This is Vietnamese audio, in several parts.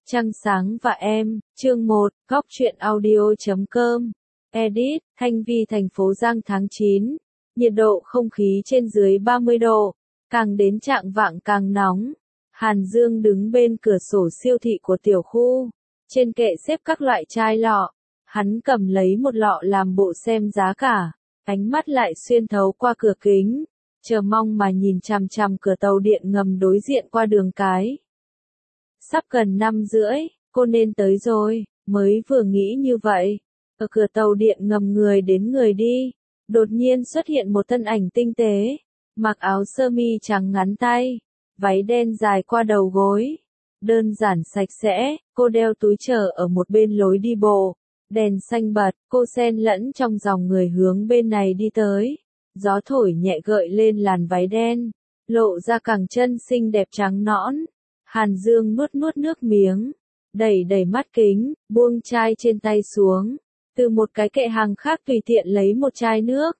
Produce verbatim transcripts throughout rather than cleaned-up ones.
Trăng sáng và em, chương một, góc truyện audio.com. Edit, Thanh Vi thành phố Giang tháng chín. Nhiệt độ không khí trên dưới ba mươi độ, càng đến chạng vạng càng nóng. Hàn Dương đứng bên cửa sổ siêu thị của tiểu khu, trên kệ xếp các loại chai lọ. Hắn cầm lấy một lọ làm bộ xem giá cả, ánh mắt lại xuyên thấu qua cửa kính, chờ mong mà nhìn chằm chằm cửa tàu điện ngầm đối diện qua đường cái. Sắp gần năm rưỡi, cô nên tới rồi, mới vừa nghĩ như vậy. Ở cửa tàu điện ngầm người đến người đi, đột nhiên xuất hiện một thân ảnh tinh tế, mặc áo sơ mi trắng ngắn tay, váy đen dài qua đầu gối. Đơn giản sạch sẽ, cô đeo túi chở ở một bên lối đi bộ, đèn xanh bật, cô xen lẫn trong dòng người hướng bên này đi tới. Gió thổi nhẹ gợi lên làn váy đen, lộ ra cẳng chân xinh đẹp trắng nõn. Hàn Dương nuốt nuốt nước miếng, đẩy đẩy mắt kính, buông chai trên tay xuống, từ một cái kệ hàng khác tùy tiện lấy một chai nước.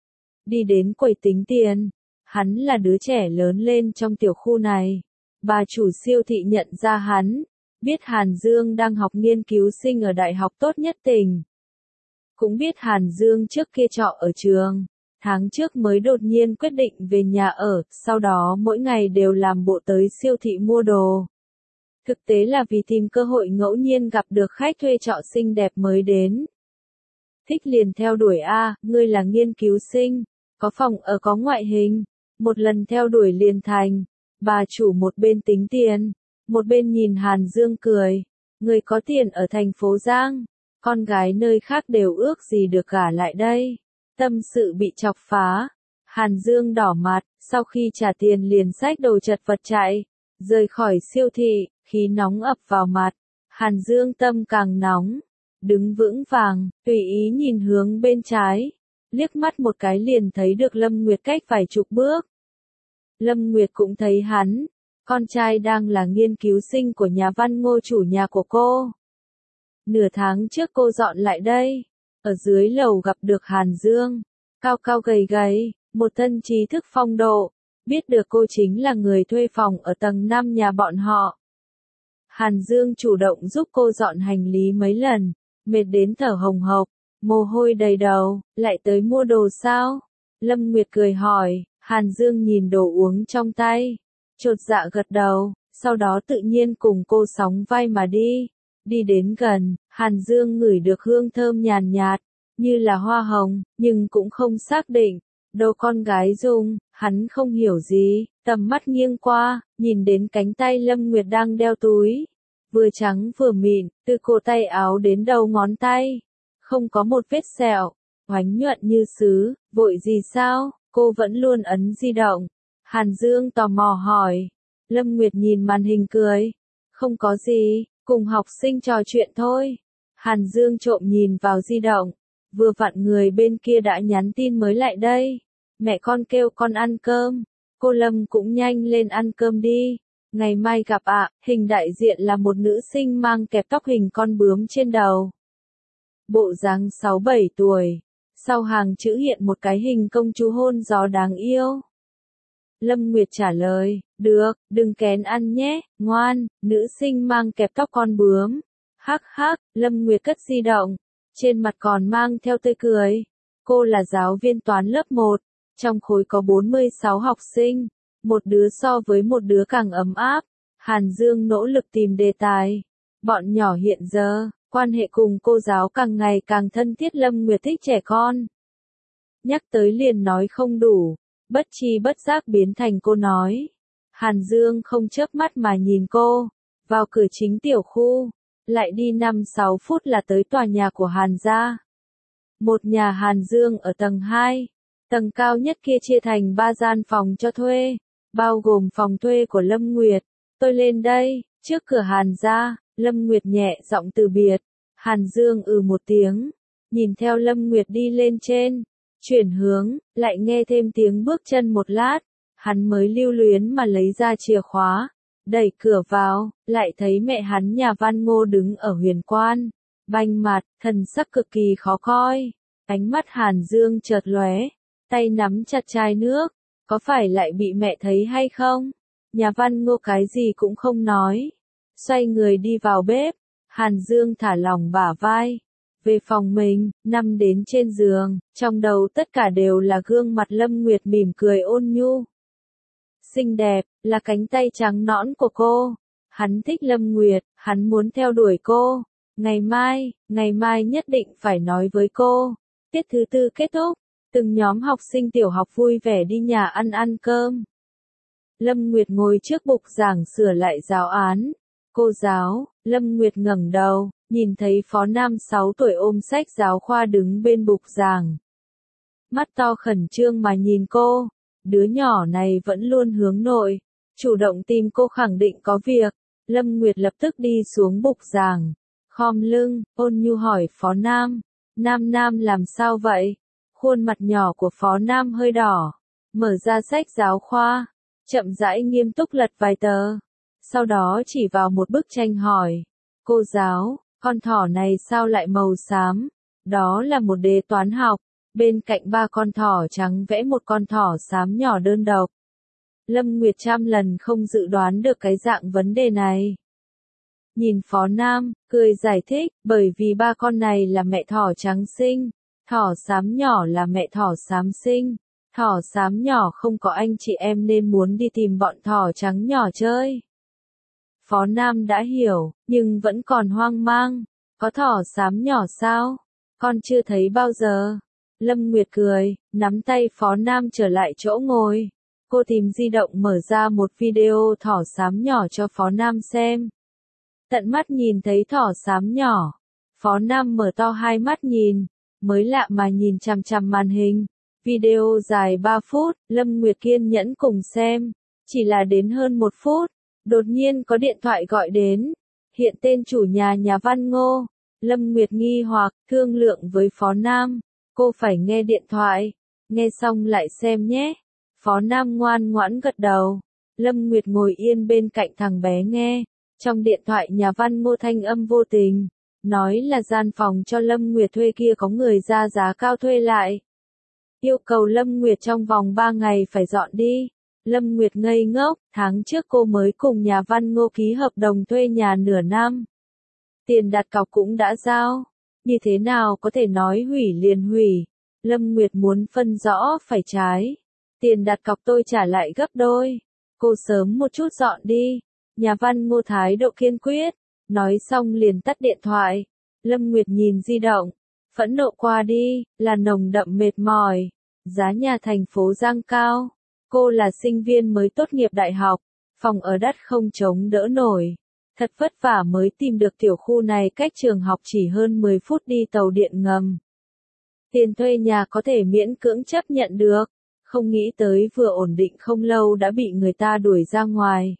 Đi đến quầy tính tiền, hắn là đứa trẻ lớn lên trong tiểu khu này. Bà chủ siêu thị nhận ra hắn, biết Hàn Dương đang học nghiên cứu sinh ở đại học tốt nhất tỉnh. Cũng biết Hàn Dương trước kia trọ ở trường, tháng trước mới đột nhiên quyết định về nhà ở, sau đó mỗi ngày đều làm bộ tới siêu thị mua đồ. Thực tế là vì tìm cơ hội ngẫu nhiên gặp được khách thuê trọ xinh đẹp mới đến. Thích liền theo đuổi a, ngươi là nghiên cứu sinh, có phòng ở có ngoại hình, một lần theo đuổi liền thành. Bà chủ một bên tính tiền, một bên nhìn Hàn Dương cười, người có tiền ở thành phố Giang, con gái nơi khác đều ước gì được gả lại đây. Tâm sự bị chọc phá, Hàn Dương đỏ mặt, sau khi trả tiền liền xách đồ chật vật chạy, rời khỏi siêu thị, khí nóng ập vào mặt. Hàn Dương tâm càng nóng, đứng vững vàng, tùy ý nhìn hướng bên trái, liếc mắt một cái liền thấy được Lâm Nguyệt cách vài chục bước. Lâm Nguyệt cũng thấy hắn, con trai đang là nghiên cứu sinh của nhà văn Ngô chủ nhà của cô. Nửa tháng trước cô dọn lại đây. Ở dưới lầu gặp được Hàn Dương, cao cao gầy gầy, một thân trí thức phong độ, biết được cô chính là người thuê phòng ở tầng năm nhà bọn họ. Hàn Dương chủ động giúp cô dọn hành lý mấy lần, mệt đến thở hồng hộc, mồ hôi đầy đầu, lại tới mua đồ sao? Lâm Nguyệt cười hỏi, Hàn Dương nhìn đồ uống trong tay, chột dạ gật đầu, sau đó tự nhiên cùng cô sóng vai mà đi. Đi đến gần, Hàn Dương ngửi được hương thơm nhàn nhạt, như là hoa hồng, nhưng cũng không xác định. Đồ con gái dùng, hắn không hiểu gì, tầm mắt nghiêng qua, nhìn đến cánh tay Lâm Nguyệt đang đeo túi. Vừa trắng vừa mịn, từ cổ tay áo đến đầu ngón tay. Không có một vết sẹo, oánh nhuận như sứ, vội gì sao, cô vẫn luôn ấn di động. Hàn Dương tò mò hỏi. Lâm Nguyệt nhìn màn hình cười. Không có gì. Cùng học sinh trò chuyện thôi. Hàn Dương trộm nhìn vào di động. Vừa vặn người bên kia đã nhắn tin mới lại đây. Mẹ con kêu con ăn cơm. Cô Lâm cũng nhanh lên ăn cơm đi. Ngày mai gặp ạ. Hình đại diện là một nữ sinh mang kẹp tóc hình con bướm trên đầu. Bộ dáng sáu bảy tuổi. Sau hàng chữ hiện một cái hình công chúa hôn gió đáng yêu. Lâm Nguyệt trả lời, được, đừng kén ăn nhé, ngoan. Nữ sinh mang kẹp tóc con bướm. Hắc hắc, Lâm Nguyệt cất di động, trên mặt còn mang theo tươi cười. Cô là giáo viên toán lớp một, trong khối có bốn mươi sáu học sinh, một đứa so với một đứa càng ấm áp. Hàn Dương nỗ lực tìm đề tài. Bọn nhỏ hiện giờ, quan hệ cùng cô giáo càng ngày càng thân thiết. Lâm Nguyệt thích trẻ con. Nhắc tới liền nói không đủ. Bất chi bất giác biến thành cô nói. Hàn Dương không chớp mắt mà nhìn cô, vào cửa chính tiểu khu, lại đi năm sáu phút là tới tòa nhà của Hàn gia. Một nhà Hàn Dương ở tầng hai, tầng cao nhất kia chia thành ba gian phòng cho thuê, bao gồm phòng thuê của Lâm Nguyệt. Tôi lên đây, trước cửa Hàn gia, Lâm Nguyệt nhẹ giọng từ biệt. Hàn Dương ừ một tiếng, nhìn theo Lâm Nguyệt đi lên trên. Chuyển hướng, lại nghe thêm tiếng bước chân một lát, hắn mới lưu luyến mà lấy ra chìa khóa, đẩy cửa vào, lại thấy mẹ hắn nhà văn Ngô đứng ở huyền quan, banh mặt, thần sắc cực kỳ khó coi. Ánh mắt Hàn Dương chợt lóe, tay nắm chặt chai nước, có phải lại bị mẹ thấy hay không? Nhà văn Ngô cái gì cũng không nói, xoay người đi vào bếp. Hàn Dương thả lỏng bả vai. Về phòng mình, nằm đến trên giường, trong đầu tất cả đều là gương mặt Lâm Nguyệt mỉm cười ôn nhu. Xinh đẹp, là cánh tay trắng nõn của cô. Hắn thích Lâm Nguyệt, hắn muốn theo đuổi cô. Ngày mai, ngày mai nhất định phải nói với cô. Tiết thứ tư kết thúc, từng nhóm học sinh tiểu học vui vẻ đi nhà ăn ăn cơm. Lâm Nguyệt ngồi trước bục giảng sửa lại giáo án. Cô giáo, Lâm Nguyệt ngẩng đầu, nhìn thấy Phó Nam sáu tuổi ôm sách giáo khoa đứng bên bục giảng. Mắt to khẩn trương mà nhìn cô, đứa nhỏ này vẫn luôn hướng nội, chủ động tìm cô khẳng định có việc. Lâm Nguyệt lập tức đi xuống bục giảng, khom lưng, ôn nhu hỏi Phó Nam, Nam Nam làm sao vậy? Khuôn mặt nhỏ của Phó Nam hơi đỏ, mở ra sách giáo khoa, chậm rãi nghiêm túc lật vài tờ, sau đó chỉ vào một bức tranh hỏi, cô giáo, con thỏ này sao lại màu xám? Đó là một đề toán học, bên cạnh ba con thỏ trắng vẽ một con thỏ xám nhỏ đơn độc. Lâm Nguyệt trăm lần không dự đoán được cái dạng vấn đề này. Nhìn Phó Nam, cười giải thích, bởi vì ba con này là mẹ thỏ trắng sinh, thỏ xám nhỏ là mẹ thỏ xám sinh, thỏ xám nhỏ không có anh chị em nên muốn đi tìm bọn thỏ trắng nhỏ chơi. Phó Nam đã hiểu, nhưng vẫn còn hoang mang, có thỏ xám nhỏ sao? Con chưa thấy bao giờ. Lâm Nguyệt cười, nắm tay Phó Nam trở lại chỗ ngồi. Cô tìm di động mở ra một video thỏ xám nhỏ cho Phó Nam xem. Tận mắt nhìn thấy thỏ xám nhỏ. Phó Nam mở to hai mắt nhìn, mới lạ mà nhìn chằm chằm màn hình. Video dài ba phút, Lâm Nguyệt kiên nhẫn cùng xem. Chỉ là đến hơn một phút, đột nhiên có điện thoại gọi đến. Hiện tên chủ nhà nhà văn Ngô. Lâm Nguyệt nghi hoặc, thương lượng với Phó Nam. Cô phải nghe điện thoại. Nghe xong lại xem nhé. Phó Nam ngoan ngoãn gật đầu. Lâm Nguyệt ngồi yên bên cạnh thằng bé nghe. Trong điện thoại nhà văn Ngô thanh âm vô tình. Nói là gian phòng cho Lâm Nguyệt thuê kia có người ra giá cao thuê lại. Yêu cầu Lâm Nguyệt trong vòng ba ngày phải dọn đi. Lâm Nguyệt ngây ngốc, tháng trước cô mới cùng nhà văn Ngô ký hợp đồng thuê nhà nửa năm. Tiền đặt cọc cũng đã giao. Như thế nào có thể nói hủy liền hủy. Lâm Nguyệt muốn phân rõ phải trái. Tiền đặt cọc tôi trả lại gấp đôi. Cô sớm một chút dọn đi. Nhà văn Ngô thái độ kiên quyết. Nói xong liền tắt điện thoại. Lâm Nguyệt nhìn di động. Phẫn nộ qua đi, là nồng đậm mệt mỏi. Giá nhà thành phố Giang cao. Cô là sinh viên mới tốt nghiệp đại học. Phòng ở đắt không chống đỡ nổi. Thật vất vả mới tìm được tiểu khu này cách trường học chỉ hơn mười phút đi tàu điện ngầm. Tiền thuê nhà có thể miễn cưỡng chấp nhận được. Không nghĩ tới vừa ổn định không lâu đã bị người ta đuổi ra ngoài.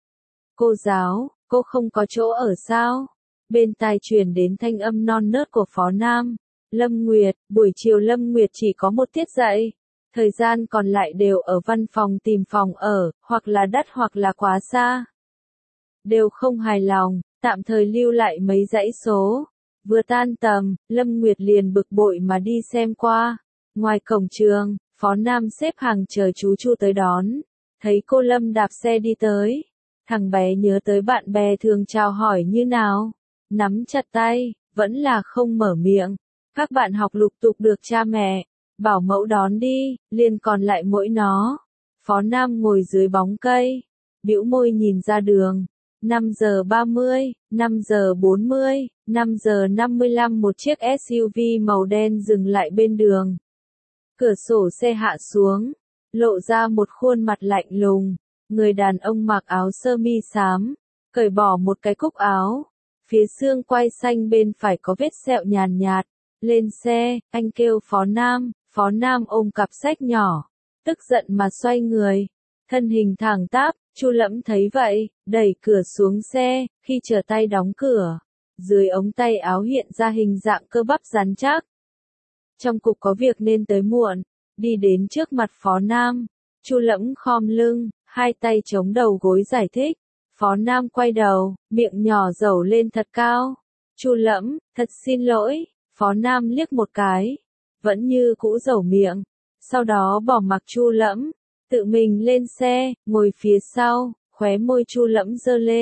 Cô giáo, cô không có chỗ ở sao? Bên tai truyền đến thanh âm non nớt của Phó Nam. Lâm Nguyệt, buổi chiều Lâm Nguyệt chỉ có một tiết dạy. Thời gian còn lại đều ở văn phòng tìm phòng ở, hoặc là đắt hoặc là quá xa. Đều không hài lòng, tạm thời lưu lại mấy dãy số. Vừa tan tầm, Lâm Nguyệt liền bực bội mà đi xem qua. Ngoài cổng trường, Phó Nam xếp hàng chờ chú Chu tới đón. Thấy cô Lâm đạp xe đi tới. Thằng bé nhớ tới bạn bè thường chào hỏi như nào. Nắm chặt tay, vẫn là không mở miệng. Các bạn học lục tục được cha mẹ bảo mẫu đón đi, liền còn lại mỗi nó. Phó Nam ngồi dưới bóng cây, bĩu môi nhìn ra đường. năm giờ ba mươi, năm giờ bốn mươi, năm giờ năm mươi lăm một chiếc ét u vê màu đen dừng lại bên đường. Cửa sổ xe hạ xuống, lộ ra một khuôn mặt lạnh lùng. Người đàn ông mặc áo sơ mi xám, cởi bỏ một cái cúc áo. Phía xương quai xanh bên phải có vết sẹo nhàn nhạt. Lên xe, anh kêu Phó Nam. Phó Nam ôm cặp sách nhỏ, tức giận mà xoay người, thân hình thẳng tắp. Chu Lẫm thấy vậy, đẩy cửa xuống xe, khi trở tay đóng cửa, dưới ống tay áo hiện ra hình dạng cơ bắp rắn chắc. Trong cục có việc nên tới muộn, đi đến trước mặt Phó Nam. Chu Lẫm khom lưng, hai tay chống đầu gối giải thích. Phó Nam quay đầu, miệng nhỏ dẩu lên thật cao. Chu Lẫm, thật xin lỗi. Phó Nam liếc một cái, vẫn như cũ dẩu miệng, sau đó bỏ mặc Chu Lẫm, tự mình lên xe, ngồi phía sau, khóe môi Chu Lẫm giơ lên,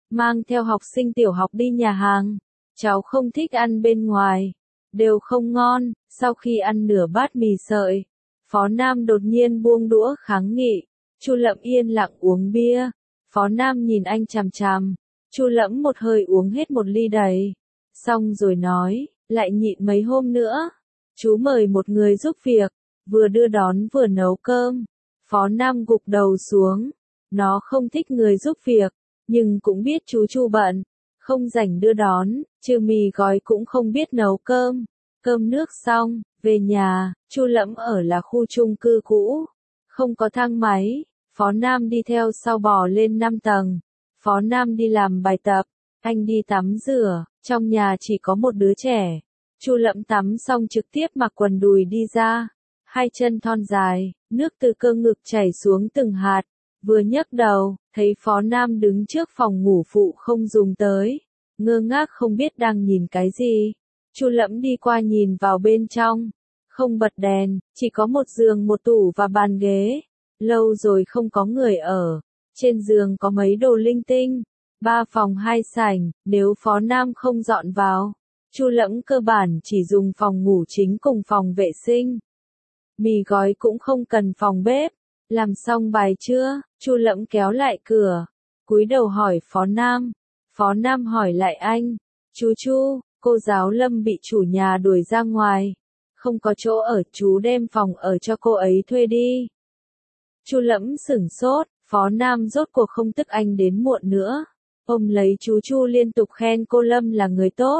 mang theo học sinh tiểu học đi nhà hàng. Cháu không thích ăn bên ngoài, đều không ngon. Sau khi ăn nửa bát mì sợi, Phó Nam đột nhiên buông đũa kháng nghị. Chu Lẫm yên lặng uống bia. Phó Nam nhìn anh chằm chằm. Chu Lẫm một hơi uống hết một ly đầy. Xong rồi nói, lại nhịn mấy hôm nữa. Chú mời một người giúp việc, vừa đưa đón vừa nấu cơm. Phó Nam gục đầu xuống. Nó không thích người giúp việc, nhưng cũng biết chú Chu bận, không rảnh đưa đón, trừ mì gói cũng không biết nấu cơm. Cơm nước xong, về nhà, Chu Lẫm ở là khu chung cư cũ, không có thang máy. Phó Nam đi theo sau bò lên năm tầng. Phó Nam đi làm bài tập, anh đi tắm rửa, trong nhà chỉ có một đứa trẻ. Chu Lẫm tắm xong trực tiếp mặc quần đùi đi ra, hai chân thon dài, nước từ cơ ngực chảy xuống từng hạt. Vừa nhấc đầu, thấy Phó Nam đứng trước phòng ngủ phụ không dùng tới, ngơ ngác không biết đang nhìn cái gì. Chu Lẫm đi qua nhìn vào bên trong, không bật đèn, chỉ có một giường, một tủ và bàn ghế. Lâu rồi không có người ở, trên giường có mấy đồ linh tinh, ba phòng hai sảnh, nếu Phó Nam không dọn vào, Chu Lẫm cơ bản chỉ dùng phòng ngủ chính cùng phòng vệ sinh. Mì gói cũng không cần phòng bếp. Làm xong bài trưa, Chu Lẫm kéo lại cửa, cúi đầu hỏi Phó Nam. Phó Nam hỏi lại anh, chú Chu, cô giáo Lâm bị chủ nhà đuổi ra ngoài, không có chỗ ở, chú đem phòng ở cho cô ấy thuê đi. Chu Lẫm sửng sốt, Phó Nam rốt cuộc không tức anh đến muộn nữa, ôm lấy chú Chu liên tục khen cô Lâm là người tốt.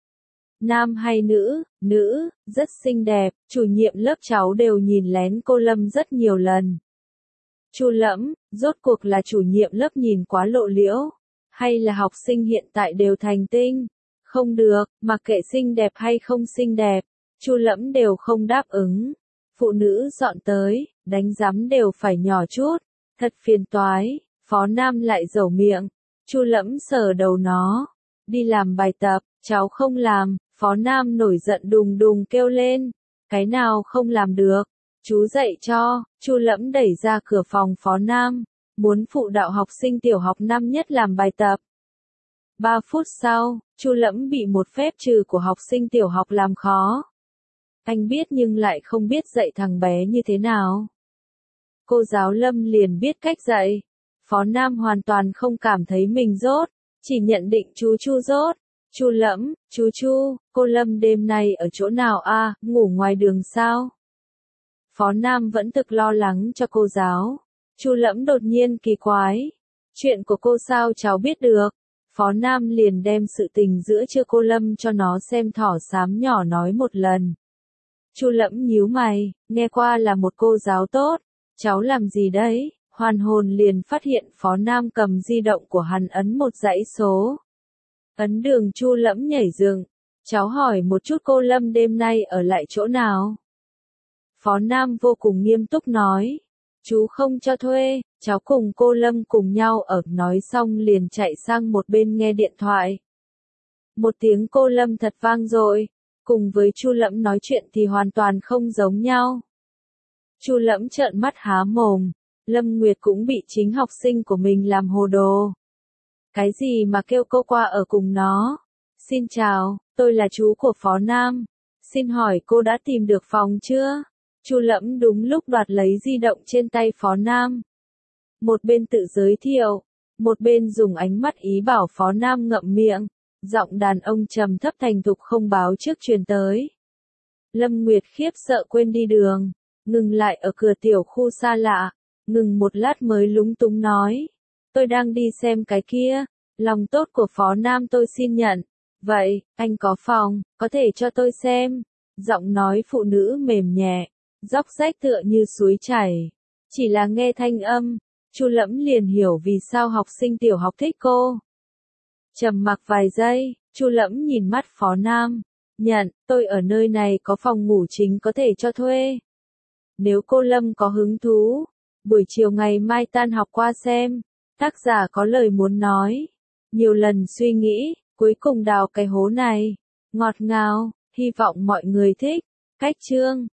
Nam hay nữ? Nữ, rất xinh đẹp, chủ nhiệm lớp cháu đều nhìn lén cô Lâm rất nhiều lần. Chu Lẫm, rốt cuộc là chủ nhiệm lớp nhìn quá lộ liễu, hay là học sinh hiện tại đều thành tinh? Không được, mặc kệ xinh đẹp hay không xinh đẹp, Chu Lẫm đều không đáp ứng. Phụ nữ dọn tới, đánh giám đều phải nhỏ chút, thật phiền toái. Phó Nam lại dẩu miệng. Chu Lẫm sờ đầu nó, đi làm bài tập, cháu không làm. Phó Nam nổi giận đùng đùng kêu lên, cái nào không làm được, chú dạy cho. Chu Lẫm đẩy ra cửa phòng Phó Nam, muốn phụ đạo học sinh tiểu học năm nhất làm bài tập. Ba phút sau, Chu Lẫm bị một phép trừ của học sinh tiểu học làm khó. Anh biết nhưng lại không biết dạy thằng bé như thế nào. Cô giáo Lâm liền biết cách dạy. Phó Nam hoàn toàn không cảm thấy mình dốt, chỉ nhận định chú Chu dốt. Chu Lẫm, chú Chu, cô Lâm đêm nay ở chỗ nào a? À, ngủ ngoài đường sao? Phó Nam vẫn thực lo lắng cho cô giáo. Chu Lẫm đột nhiên kỳ quái. Chuyện của cô sao cháu biết được? Phó Nam liền đem sự tình giữa chưa cô Lâm cho nó xem thỏ xám nhỏ nói một lần. Chu Lẫm nhíu mày, nghe qua là một cô giáo tốt. Cháu làm gì đấy? Hoàn hồn liền phát hiện Phó Nam cầm di động của hắn ấn một dãy số. Ấn đường. Chu Lẫm nhảy dựng. Cháu hỏi một chút cô Lâm đêm nay ở lại chỗ nào? Phó Nam vô cùng nghiêm túc nói. Chú không cho thuê, cháu cùng cô Lâm cùng nhau ở. Nói xong liền chạy sang một bên nghe điện thoại. Một tiếng cô Lâm thật vang dội, cùng với Chu Lẫm nói chuyện thì hoàn toàn không giống nhau. Chu Lẫm trợn mắt há mồm, Lâm Nguyệt cũng bị chính học sinh của mình làm hồ đồ. Cái gì mà kêu cô qua ở cùng nó? Xin chào, tôi là chú của Phó Nam. Xin hỏi cô đã tìm được phòng chưa? Chu Lẫm đúng lúc đoạt lấy di động trên tay Phó Nam. Một bên tự giới thiệu, một bên dùng ánh mắt ý bảo Phó Nam ngậm miệng. Giọng đàn ông trầm thấp thành thục không báo trước truyền tới. Lâm Nguyệt khiếp sợ quên đi đường, ngừng lại ở cửa tiểu khu xa lạ, ngừng một lát mới lúng túng nói. Tôi đang đi xem cái kia, lòng tốt của Phó Nam tôi xin nhận. Vậy, anh có phòng, có thể cho tôi xem. Giọng nói phụ nữ mềm nhẹ, róc rách tựa như suối chảy. Chỉ là nghe thanh âm, Chu Lẫm liền hiểu vì sao học sinh tiểu học thích cô. Trầm mặc vài giây, Chu Lẫm nhìn mắt Phó Nam. Nhận, tôi ở nơi này có phòng ngủ chính có thể cho thuê. Nếu cô Lâm có hứng thú, buổi chiều ngày mai tan học qua xem. Tác giả có lời muốn nói. Nhiều lần suy nghĩ, cuối cùng đào cái hố này. Ngọt ngào, hy vọng mọi người thích. Cách chương